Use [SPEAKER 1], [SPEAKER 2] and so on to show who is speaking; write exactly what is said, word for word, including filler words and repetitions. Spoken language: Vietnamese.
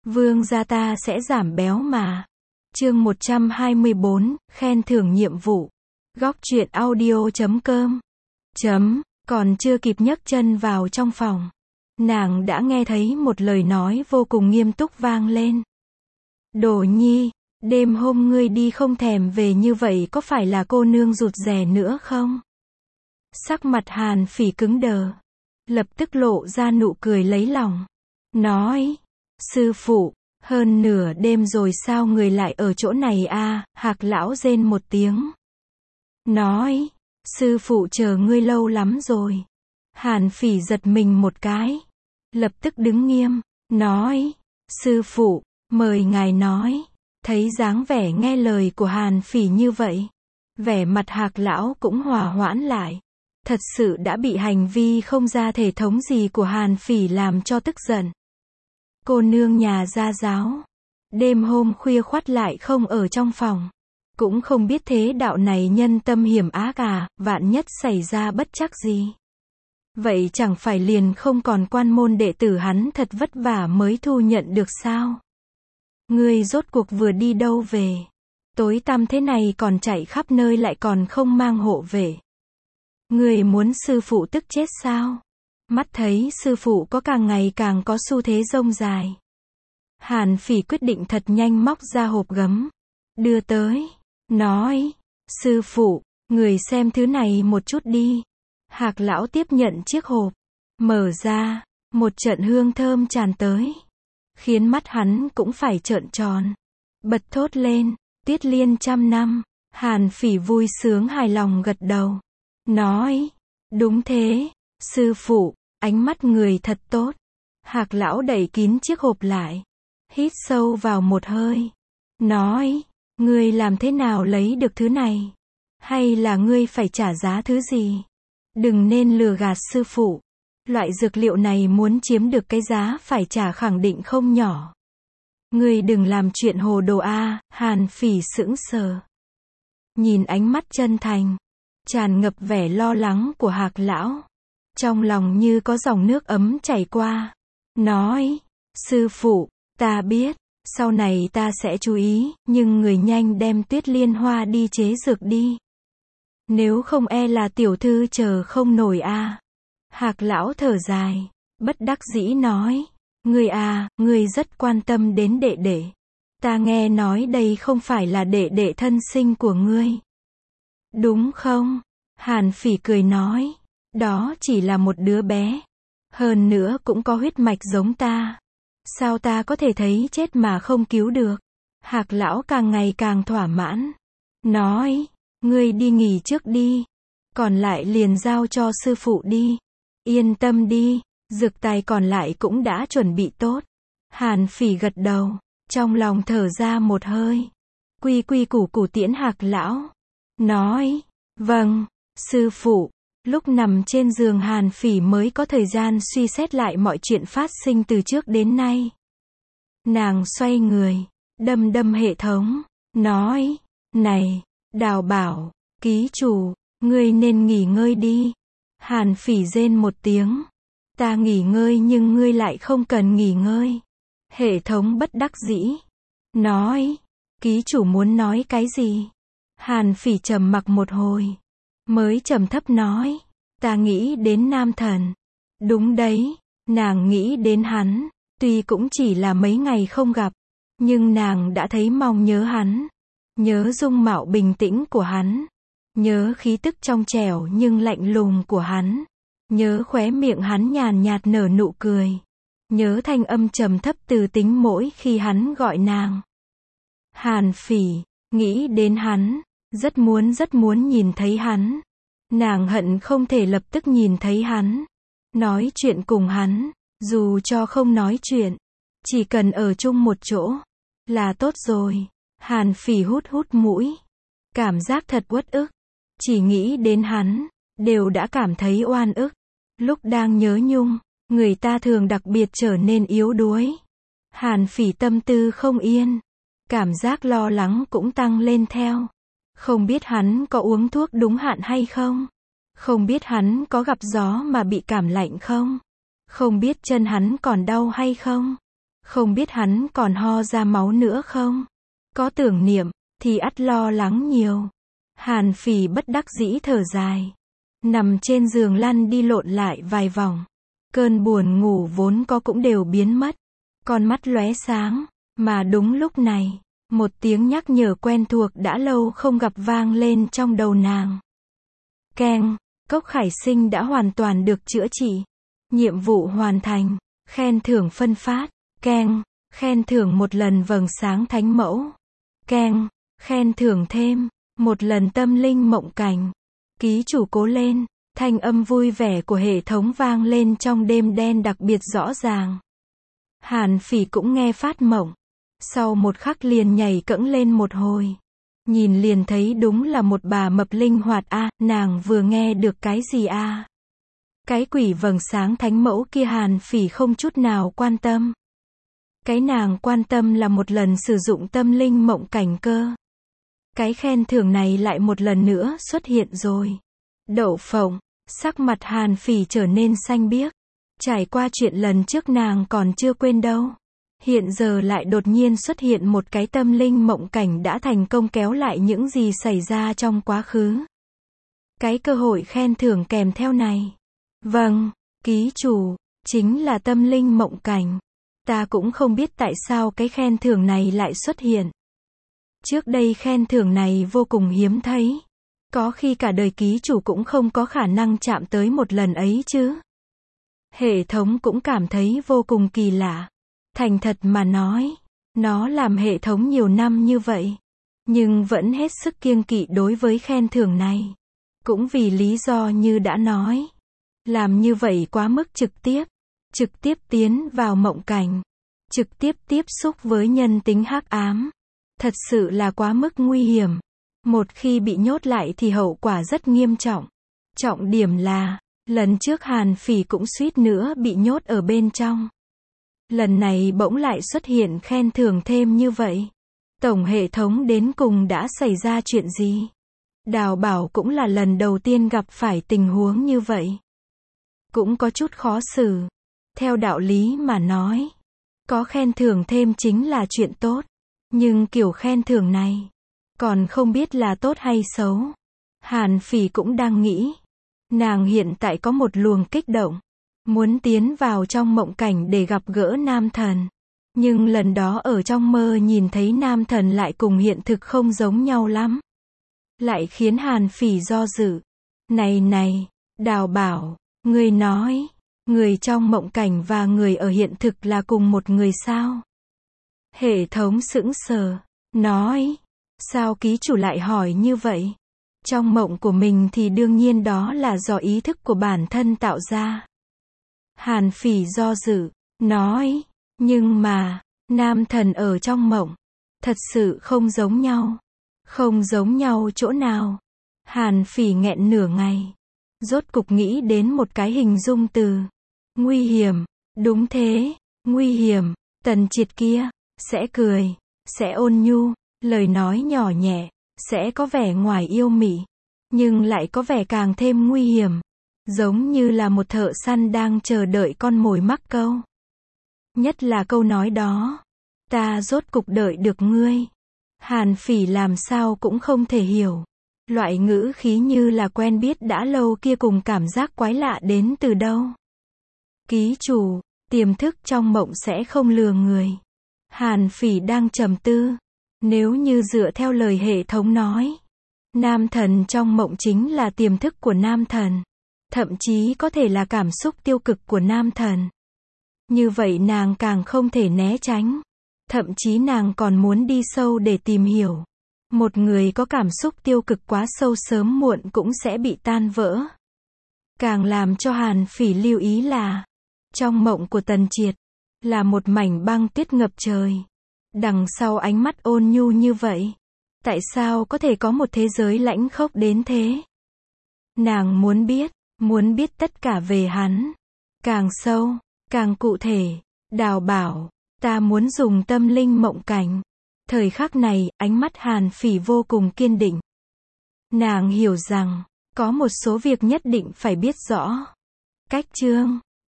[SPEAKER 1] Vương gia ta sẽ giảm béo mà. Chương một trăm hai mươi bốn, khen thưởng nhiệm vụ. Góc truyện audio chấm com. Chấm, còn chưa kịp nhấc chân vào trong phòng. Nàng đã nghe thấy một lời nói vô cùng nghiêm túc vang lên. Đồ nhi, đêm hôm ngươi đi không thèm về như vậy có phải là cô nương rụt rè nữa không? Sắc mặt Hàn Phỉ cứng đờ. Lập tức lộ ra nụ cười lấy lòng. Nói, sư phụ, hơn nửa đêm rồi sao người lại ở chỗ này a? Hạc lão rên một tiếng. Nói, sư phụ chờ ngươi lâu lắm rồi. Hàn Phỉ giật mình một cái. Lập tức đứng nghiêm, nói, sư phụ, mời ngài nói. Thấy dáng vẻ nghe lời của Hàn Phỉ như vậy, vẻ mặt Hạc lão cũng hòa hoãn lại. Thật sự đã bị hành vi không ra thể thống gì của Hàn Phỉ làm cho tức giận. Cô nương nhà gia giáo, đêm hôm khuya khoắt lại không ở trong phòng, cũng không biết thế đạo này nhân tâm hiểm ác à, vạn nhất xảy ra bất trắc gì. Vậy chẳng phải liền không còn quan môn đệ tử hắn thật vất vả mới thu nhận được sao? Ngươi rốt cuộc vừa đi đâu về? Tối tăm thế này còn chạy khắp nơi lại còn không mang hộ về. Ngươi muốn sư phụ tức chết sao? Mắt thấy sư phụ có càng ngày càng có xu thế rông dài. Hàn Phỉ quyết định thật nhanh móc ra hộp gấm. Đưa tới. Nói. Sư phụ, người xem thứ này một chút đi. Hạc lão tiếp nhận chiếc hộp. Mở ra. Một trận hương thơm tràn tới. Khiến mắt hắn cũng phải trợn tròn. Bật thốt lên. Tiết liên trăm năm. Hàn Phỉ vui sướng hài lòng gật đầu. Nói. Đúng thế. Sư phụ, ánh mắt người thật tốt. Hạc lão đẩy kín chiếc hộp lại. Hít sâu vào một hơi. Nói. Ngươi làm thế nào lấy được thứ này? Hay là ngươi phải trả giá thứ gì? Đừng nên lừa gạt sư phụ. Loại dược liệu này muốn chiếm được cái giá phải trả khẳng định không nhỏ. Ngươi đừng làm chuyện hồ đồ a. Hàn Phỉ sững sờ. Nhìn ánh mắt chân thành, tràn ngập vẻ lo lắng của Hạc lão. Trong lòng như có dòng nước ấm chảy qua. Nói, sư phụ, ta biết, sau này ta sẽ chú ý, nhưng người nhanh đem Tuyết Liên Hoa đi chế dược đi. Nếu không e là tiểu thư chờ không nổi a. À. Hạc lão thở dài, bất đắc dĩ nói, ngươi à, ngươi rất quan tâm đến đệ đệ. Ta nghe nói đây không phải là đệ đệ thân sinh của ngươi. Đúng không? Hàn Phỉ cười nói. Đó chỉ là một đứa bé. Hơn nữa cũng có huyết mạch giống ta. Sao ta có thể thấy chết mà không cứu được? Hạc lão càng ngày càng thỏa mãn. Nói, ngươi đi nghỉ trước đi. Còn lại liền giao cho sư phụ đi. Yên tâm đi, dược tài còn lại cũng đã chuẩn bị tốt. Hàn Phỉ gật đầu, trong lòng thở ra một hơi. Quy quy củ củ tiễn Hạc lão. Nói, vâng, sư phụ. Lúc nằm trên giường Hàn Phỉ mới có thời gian suy xét lại mọi chuyện phát sinh từ trước đến nay. Nàng xoay người, đâm đâm hệ thống, nói, này, Đào Bảo, ký chủ, ngươi nên nghỉ ngơi đi. Hàn Phỉ rên một tiếng, ta nghỉ ngơi nhưng ngươi lại không cần nghỉ ngơi. Hệ thống bất đắc dĩ, nói, ký chủ muốn nói cái gì? Hàn Phỉ trầm mặc một hồi. Mới trầm thấp nói, ta nghĩ đến nam thần. Đúng đấy, nàng nghĩ đến hắn, tuy cũng chỉ là mấy ngày không gặp, nhưng nàng đã thấy mong nhớ hắn, nhớ dung mạo bình tĩnh của hắn, nhớ khí tức trong trẻo nhưng lạnh lùng của hắn, nhớ khóe miệng hắn nhàn nhạt nở nụ cười, nhớ thanh âm trầm thấp từ tính mỗi khi hắn gọi nàng. Hàn Phỉ, nghĩ đến hắn. Rất muốn rất muốn nhìn thấy hắn. Nàng hận không thể lập tức nhìn thấy hắn. Nói chuyện cùng hắn. Dù cho không nói chuyện. Chỉ cần ở chung một chỗ. Là tốt rồi. Hàn Phỉ hút hút mũi. Cảm giác thật uất ức. Chỉ nghĩ đến hắn. Đều đã cảm thấy oan ức. Lúc đang nhớ nhung. Người ta thường đặc biệt trở nên yếu đuối. Hàn Phỉ tâm tư không yên. Cảm giác lo lắng cũng tăng lên theo. Không biết hắn có uống thuốc đúng hạn hay không? Không biết hắn có gặp gió mà bị cảm lạnh không? Không biết chân hắn còn đau hay không? Không biết hắn còn ho ra máu nữa không? Có tưởng niệm, thì ắt lo lắng nhiều. Hàn Phỉ bất đắc dĩ thở dài. Nằm trên giường lăn đi lộn lại vài vòng. Cơn buồn ngủ vốn có cũng đều biến mất. Con mắt lóe sáng. Mà đúng lúc này, một tiếng nhắc nhở quen thuộc đã lâu không gặp vang lên trong đầu nàng. Keng, cốc khải sinh đã hoàn toàn được chữa trị. Nhiệm vụ hoàn thành. Khen thưởng phân phát. Keng, khen thưởng một lần vầng sáng thánh mẫu. Keng, khen thưởng thêm một lần tâm linh mộng cảnh. Ký chủ cố lên. Thanh âm vui vẻ của hệ thống vang lên trong đêm đen đặc biệt rõ ràng. Hàn Phỉ cũng nghe phát mộng. Sau một khắc liền nhảy cẫng lên một hồi. Nhìn liền thấy đúng là một bà mập linh hoạt a, à, nàng vừa nghe được cái gì a? À? Cái quỷ vầng sáng thánh mẫu kia Hàn Phỉ không chút nào quan tâm. Cái nàng quan tâm là một lần sử dụng tâm linh mộng cảnh cơ. Cái khen thưởng này lại một lần nữa xuất hiện rồi. Đậu phộng, sắc mặt Hàn Phỉ trở nên xanh biếc. Trải qua chuyện lần trước nàng còn chưa quên đâu. Hiện giờ lại đột nhiên xuất hiện một cái tâm linh mộng cảnh đã thành công kéo lại những gì xảy ra trong quá khứ. Cái cơ hội khen thưởng kèm theo này. Vâng, ký chủ, chính là tâm linh mộng cảnh. Ta cũng không biết tại sao cái khen thưởng này lại xuất hiện. Trước đây khen thưởng này vô cùng hiếm thấy. Có khi cả đời ký chủ cũng không có khả năng chạm tới một lần ấy chứ. Hệ thống cũng cảm thấy vô cùng kỳ lạ. Thành thật mà nói, nó làm hệ thống nhiều năm như vậy, nhưng vẫn hết sức kiêng kỵ đối với khen thưởng này. Cũng vì lý do như đã nói. Làm như vậy quá mức trực tiếp. Trực tiếp tiến vào mộng cảnh. Trực tiếp tiếp xúc với nhân tính hắc ám. Thật sự là quá mức nguy hiểm. Một khi bị nhốt lại thì hậu quả rất nghiêm trọng. Trọng điểm là, lần trước Hàn Phỉ cũng suýt nữa bị nhốt ở bên trong. Lần này bỗng lại xuất hiện khen thưởng thêm như vậy. Tổng hệ thống đến cùng đã xảy ra chuyện gì? Đào Bảo cũng là lần đầu tiên gặp phải tình huống như vậy. Cũng có chút khó xử. Theo đạo lý mà nói, có khen thưởng thêm chính là chuyện tốt. Nhưng kiểu khen thưởng này, còn không biết là tốt hay xấu. Hàn Phỉ cũng đang nghĩ. Nàng hiện tại có một luồng kích động. Muốn tiến vào trong mộng cảnh để gặp gỡ nam thần. Nhưng lần đó ở trong mơ nhìn thấy nam thần lại cùng hiện thực không giống nhau lắm. Lại khiến Hàn Phỉ do dự. Này này, Đào Bảo, người nói, người trong mộng cảnh và người ở hiện thực là cùng một người sao? Hệ thống sững sờ, nói, sao ký chủ lại hỏi như vậy? Trong mộng của mình thì đương nhiên đó là do ý thức của bản thân tạo ra. Hàn Phỉ do dự, nói, nhưng mà, nam thần ở trong mộng, thật sự không giống nhau. Không giống nhau chỗ nào? Hàn Phỉ nghẹn nửa ngày. Rốt cục nghĩ đến một cái hình dung từ. Nguy hiểm, đúng thế, nguy hiểm, Tần Triệt kia, sẽ cười, sẽ ôn nhu, lời nói nhỏ nhẹ, sẽ có vẻ ngoài yêu mị, nhưng lại có vẻ càng thêm nguy hiểm. Giống như là một thợ săn đang chờ đợi con mồi mắc câu. Nhất là câu nói đó. Ta rốt cục đợi được ngươi. Hàn Phỉ làm sao cũng không thể hiểu. Loại ngữ khí như là quen biết đã lâu kia cùng cảm giác quái lạ đến từ đâu. Ký chủ, tiềm thức trong mộng sẽ không lừa người. Hàn Phỉ đang trầm tư. Nếu như dựa theo lời hệ thống nói, nam thần trong mộng chính là tiềm thức của nam thần. Thậm chí có thể là cảm xúc tiêu cực của nam thần. Như vậy nàng càng không thể né tránh. Thậm chí nàng còn muốn đi sâu để tìm hiểu. Một người có cảm xúc tiêu cực quá sâu sớm muộn cũng sẽ bị tan vỡ. Càng làm cho Hàn Phỉ lưu ý là, trong mộng của Tần Triệt, là một mảnh băng tuyết ngập trời. Đằng sau ánh mắt ôn nhu như vậy, tại sao có thể có một thế giới lãnh khốc đến thế? Nàng muốn biết, muốn biết tất cả về hắn. Càng sâu, càng cụ thể. Đào Bảo, ta muốn dùng tâm linh mộng cảnh. Thời khắc này, ánh mắt Hàn Phỉ vô cùng kiên định. Nàng hiểu rằng, có một số việc nhất định phải biết rõ. Cách chương